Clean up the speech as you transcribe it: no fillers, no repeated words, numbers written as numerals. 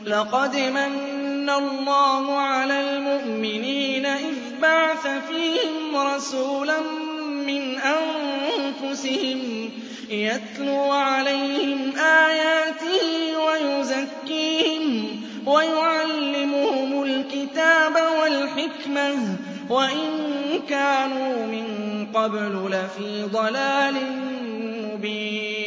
لَقَدْ مَنَّ اللَّهُ عَلَى الْمُؤْمِنِينَ إِذْ بَعَثَ فِيهِمْ رَسُولًا مِّنْ أَنفُسِهِمْ يَتْلُو عَلَيْهِمْ آيَاتِهِ وَيُزَكِّيهِمْ وَيُعَلِّمُهُمُ الْكِتَابَ وَالْحِكْمَةَ وَإِن كَانُوا مِن قَبْلُ لَفِي ضَلَالٍ مُّبِينٍ